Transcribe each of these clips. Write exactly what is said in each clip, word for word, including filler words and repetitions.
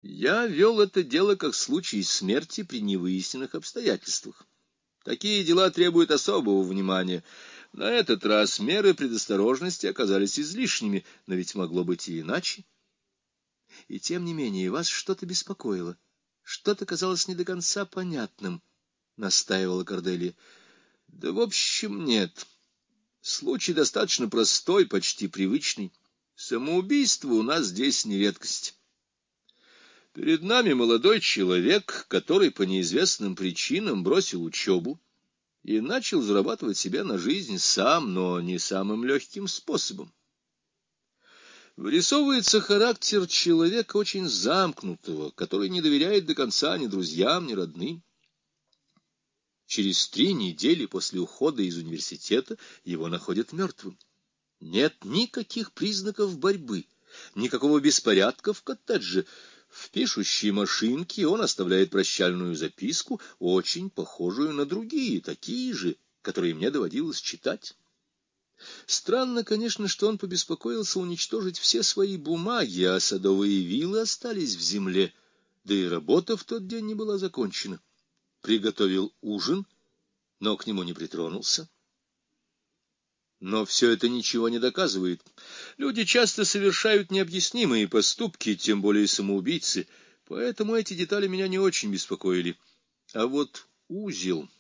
Я вел это дело как случай смерти при невыясненных обстоятельствах. Такие дела требуют особого внимания. На этот раз меры предосторожности оказались излишними, но ведь могло быть и иначе. И тем не менее вас что-то беспокоило, что-то казалось не до конца понятным, — настаивала Корделия. — Да в общем нет. Случай достаточно простой, почти привычный. Самоубийство у нас здесь не редкость. Перед нами молодой человек, который по неизвестным причинам бросил учебу и начал зарабатывать себе на жизнь сам, но не самым легким способом. Вырисовывается характер человека очень замкнутого, который не доверяет до конца ни друзьям, ни родным. Через три недели после ухода из университета его находят мертвым. Нет никаких признаков борьбы, никакого беспорядка в коттедже. В пишущей машинке он оставляет прощальную записку, очень похожую на другие, такие же, которые мне доводилось читать. Странно, конечно, что он побеспокоился уничтожить все свои бумаги, а садовые вилы остались в земле, да и работа в тот день не была закончена. Приготовил ужин, но к нему не притронулся. Но все это ничего не доказывает. Люди часто совершают необъяснимые поступки, тем более самоубийцы, поэтому эти детали меня не очень беспокоили. А вот узел...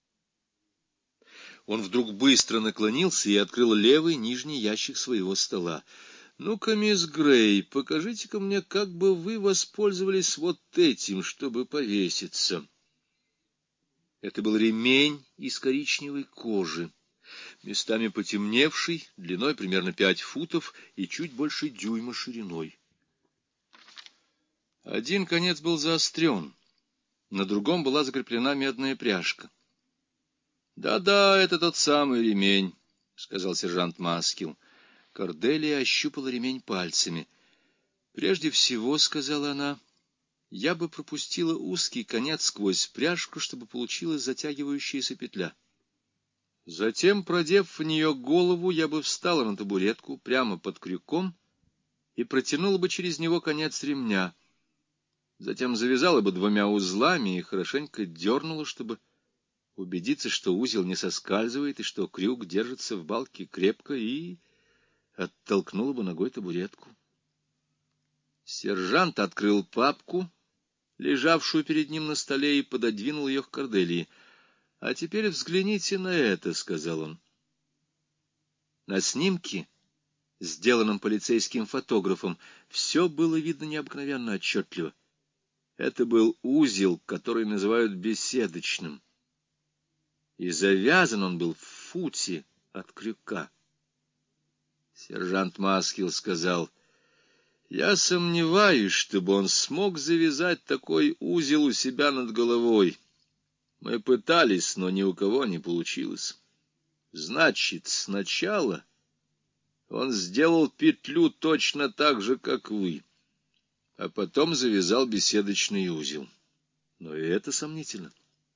Он вдруг быстро наклонился и открыл левый нижний ящик своего стола. — Ну-ка, мисс Грей, покажите-ка мне, как бы вы воспользовались вот этим, чтобы повеситься. Это был ремень из коричневой кожи, местами потемневший, длиной примерно пять футов и чуть больше дюйма шириной. Один конец был заострен, на другом была закреплена медная пряжка. «Да, — Да-да, это тот самый ремень, — сказал сержант Маскил. Корделия ощупала ремень пальцами. — Прежде всего, — сказала она, — я бы пропустила узкий конец сквозь пряжку, чтобы получилась затягивающаяся петля. Затем, продев в нее голову, я бы встала на табуретку прямо под крюком и протянула бы через него конец ремня. Затем завязала бы двумя узлами и хорошенько дернула, чтобы убедиться, что узел не соскальзывает и что крюк держится в балке крепко, и оттолкнула бы ногой табуретку. Сержант открыл папку, лежавшую перед ним на столе, и пододвинул ее к Корделии. — А теперь взгляните на это, — сказал он. На снимке, сделанном полицейским фотографом, все было видно необыкновенно отчетливо. Это был узел, который называют беседочным, и завязан он был в футе от крюка. Сержант Маскил сказал: — Я сомневаюсь, чтобы он смог завязать такой узел у себя над головой. Мы пытались, но ни у кого не получилось. Значит, сначала он сделал петлю точно так же, как вы, а потом завязал беседочный узел. Но и это сомнительно.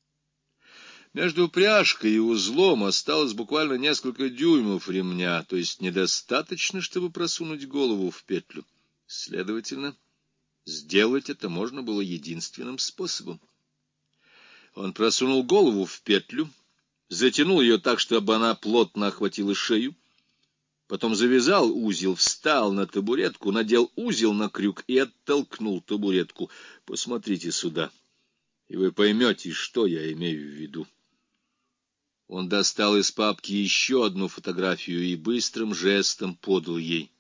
Между пряжкой и узлом осталось буквально несколько дюймов ремня, то есть недостаточно, чтобы просунуть голову в петлю. Следовательно, сделать это можно было единственным способом. Он просунул голову в петлю, затянул ее так, чтобы она плотно охватила шею, потом завязал узел, встал на табуретку, надел узел на крюк и оттолкнул табуретку. Посмотрите сюда, и вы поймете, что я имею в виду. Он достал из папки еще одну фотографию и быстрым жестом подал ей.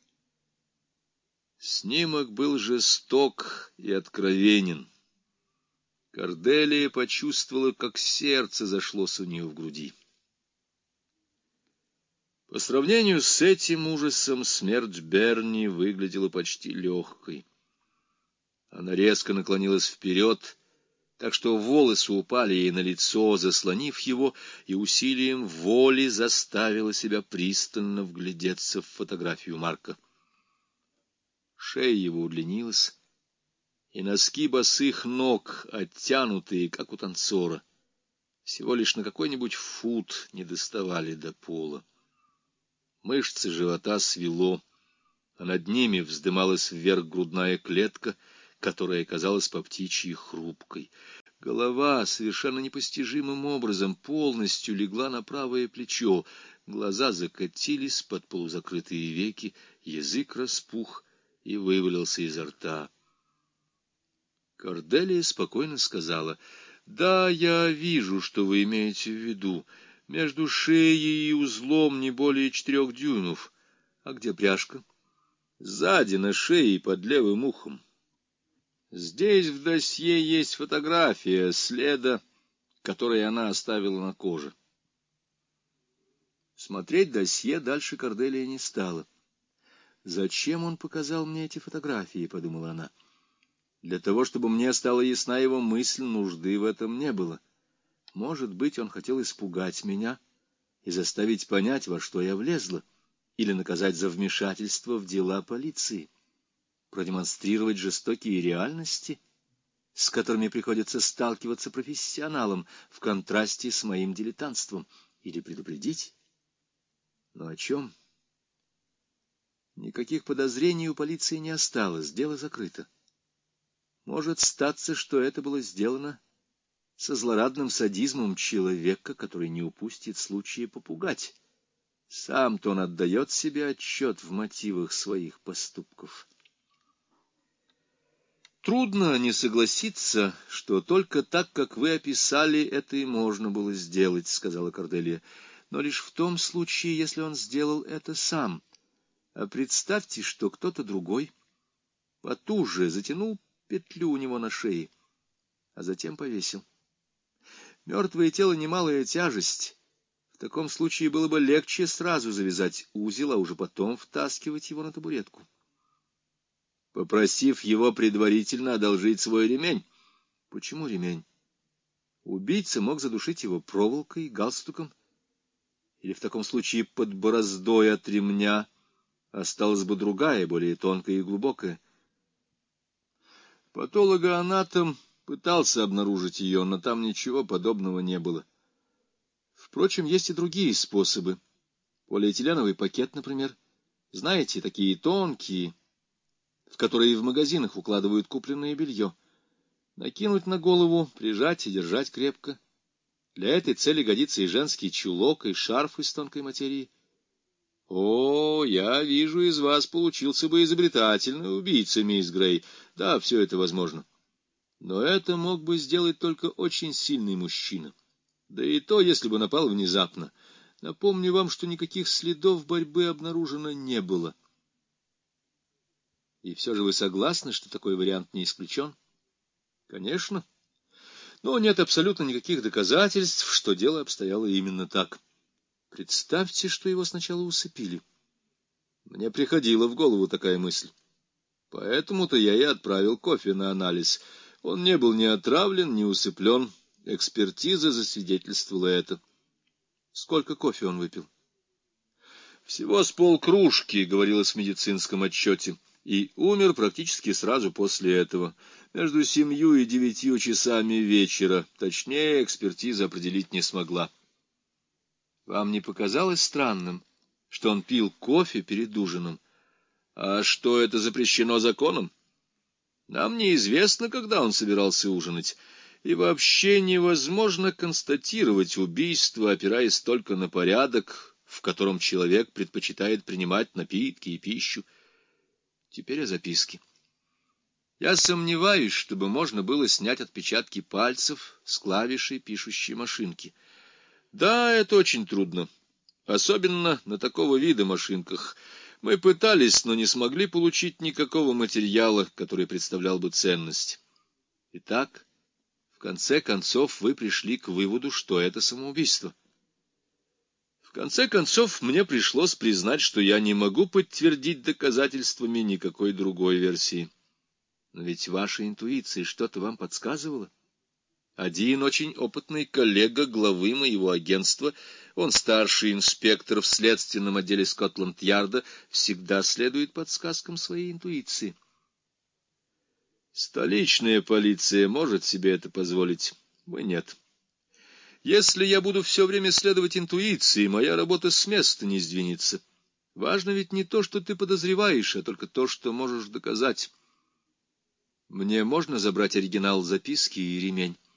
Снимок был жесток и откровенен. Корделия почувствовала, как сердце зашлось у нее в груди. По сравнению с этим ужасом смерть Берни выглядела почти легкой. Она резко наклонилась вперед, так что волосы упали ей на лицо, заслонив его, и усилием воли заставила себя пристально вглядеться в фотографию Марка. Шея его удлинилась, и носки босых ног, оттянутые, как у танцора, всего лишь на какой-нибудь фут не доставали до пола. Мышцы живота свело, а над ними вздымалась вверх грудная клетка, которая казалась по птичьи хрупкой. Голова совершенно непостижимым образом полностью легла на правое плечо, глаза закатились под полузакрытые веки, язык распух и вывалился изо рта. Корделия спокойно сказала: «Да, я вижу, что вы имеете в виду. Между шеей и узлом не более четырех дюймов. А где пряжка?» «Сзади, на шее, под левым ухом. Здесь в досье есть фотография следа, который она оставила на коже». Смотреть досье дальше Корделия не стала. «Зачем он показал мне эти фотографии?» — подумала она. «Для того, чтобы мне стала ясна его мысль, нужды в этом не было. Может быть, он хотел испугать меня и заставить понять, во что я влезла, или наказать за вмешательство в дела полиции, продемонстрировать жестокие реальности, с которыми приходится сталкиваться профессионалам в контрасте с моим дилетантством, или предупредить. Но о чем? Никаких подозрений у полиции не осталось, дело закрыто. Может статься, что это было сделано со злорадным садизмом человека, который не упустит случая попугать. Сам-то он отдает себе отчет в мотивах своих поступков. Трудно не согласиться, что только так, как вы описали, это и можно было сделать, — сказала Корделия, — но лишь в том случае, если он сделал это сам. А представьте, что кто-то другой потуже затянул петлю у него на шее, а затем повесил. Мертвое тело — немалая тяжесть. В таком случае было бы легче сразу завязать узел, а уже потом втаскивать его на табуретку, попросив его предварительно одолжить свой ремень. Почему ремень? Убийца мог задушить его проволокой, галстуком, или в таком случае под бороздой от ремня осталась бы другая, более тонкая и глубокая. Патологоанатом пытался обнаружить ее, но там ничего подобного не было. Впрочем, есть и другие способы. Полиэтиленовый пакет, например. Знаете, такие тонкие, в которые в магазинах укладывают купленное белье. Накинуть на голову, прижать и держать крепко. Для этой цели годится и женский чулок, и шарф из тонкой материи. О, я вижу, из вас получился бы изобретательный убийца, мисс Грей. Да, все это возможно. Но это мог бы сделать только очень сильный мужчина. Да и то, если бы напал внезапно. Напомню вам, что никаких следов борьбы обнаружено не было. И все же вы согласны, что такой вариант не исключен? Конечно. Но нет абсолютно никаких доказательств, что дело обстояло именно так. Представьте, что его сначала усыпили. Мне приходила в голову такая мысль. Поэтому-то я и отправил кофе на анализ. Он не был ни отравлен, ни усыплен. Экспертиза засвидетельствовала это. Сколько кофе он выпил? Всего с полкружки, говорилось в медицинском отчете, и умер практически сразу после этого, между семью и девятью часами вечера. Точнее, экспертиза определить не смогла. Вам не показалось странным, что он пил кофе перед ужином? А что, это запрещено законом? Нам неизвестно, когда он собирался ужинать. И вообще невозможно констатировать убийство, опираясь только на порядок, в котором человек предпочитает принимать напитки и пищу. Теперь о записке. Я сомневаюсь, чтобы можно было снять отпечатки пальцев с клавишей пишущей машинки. Да, это очень трудно, особенно на такого вида машинках. Мы пытались, но не смогли получить никакого материала, который представлял бы ценность. Итак, в конце концов вы пришли к выводу, что это самоубийство. В конце концов, мне пришлось признать, что я не могу подтвердить доказательствами никакой другой версии. Но ведь ваша интуиция что-то вам подсказывала. Один очень опытный коллега главы моего агентства, он старший инспектор в следственном отделе Скотланд-Ярда, всегда следует подсказкам своей интуиции. Столичная полиция может себе это позволить, мы нет. Если я буду все время следовать интуиции, моя работа с места не сдвинется. Важно ведь не то, что ты подозреваешь, а только то, что можешь доказать. Мне можно забрать оригинал записки и ремень?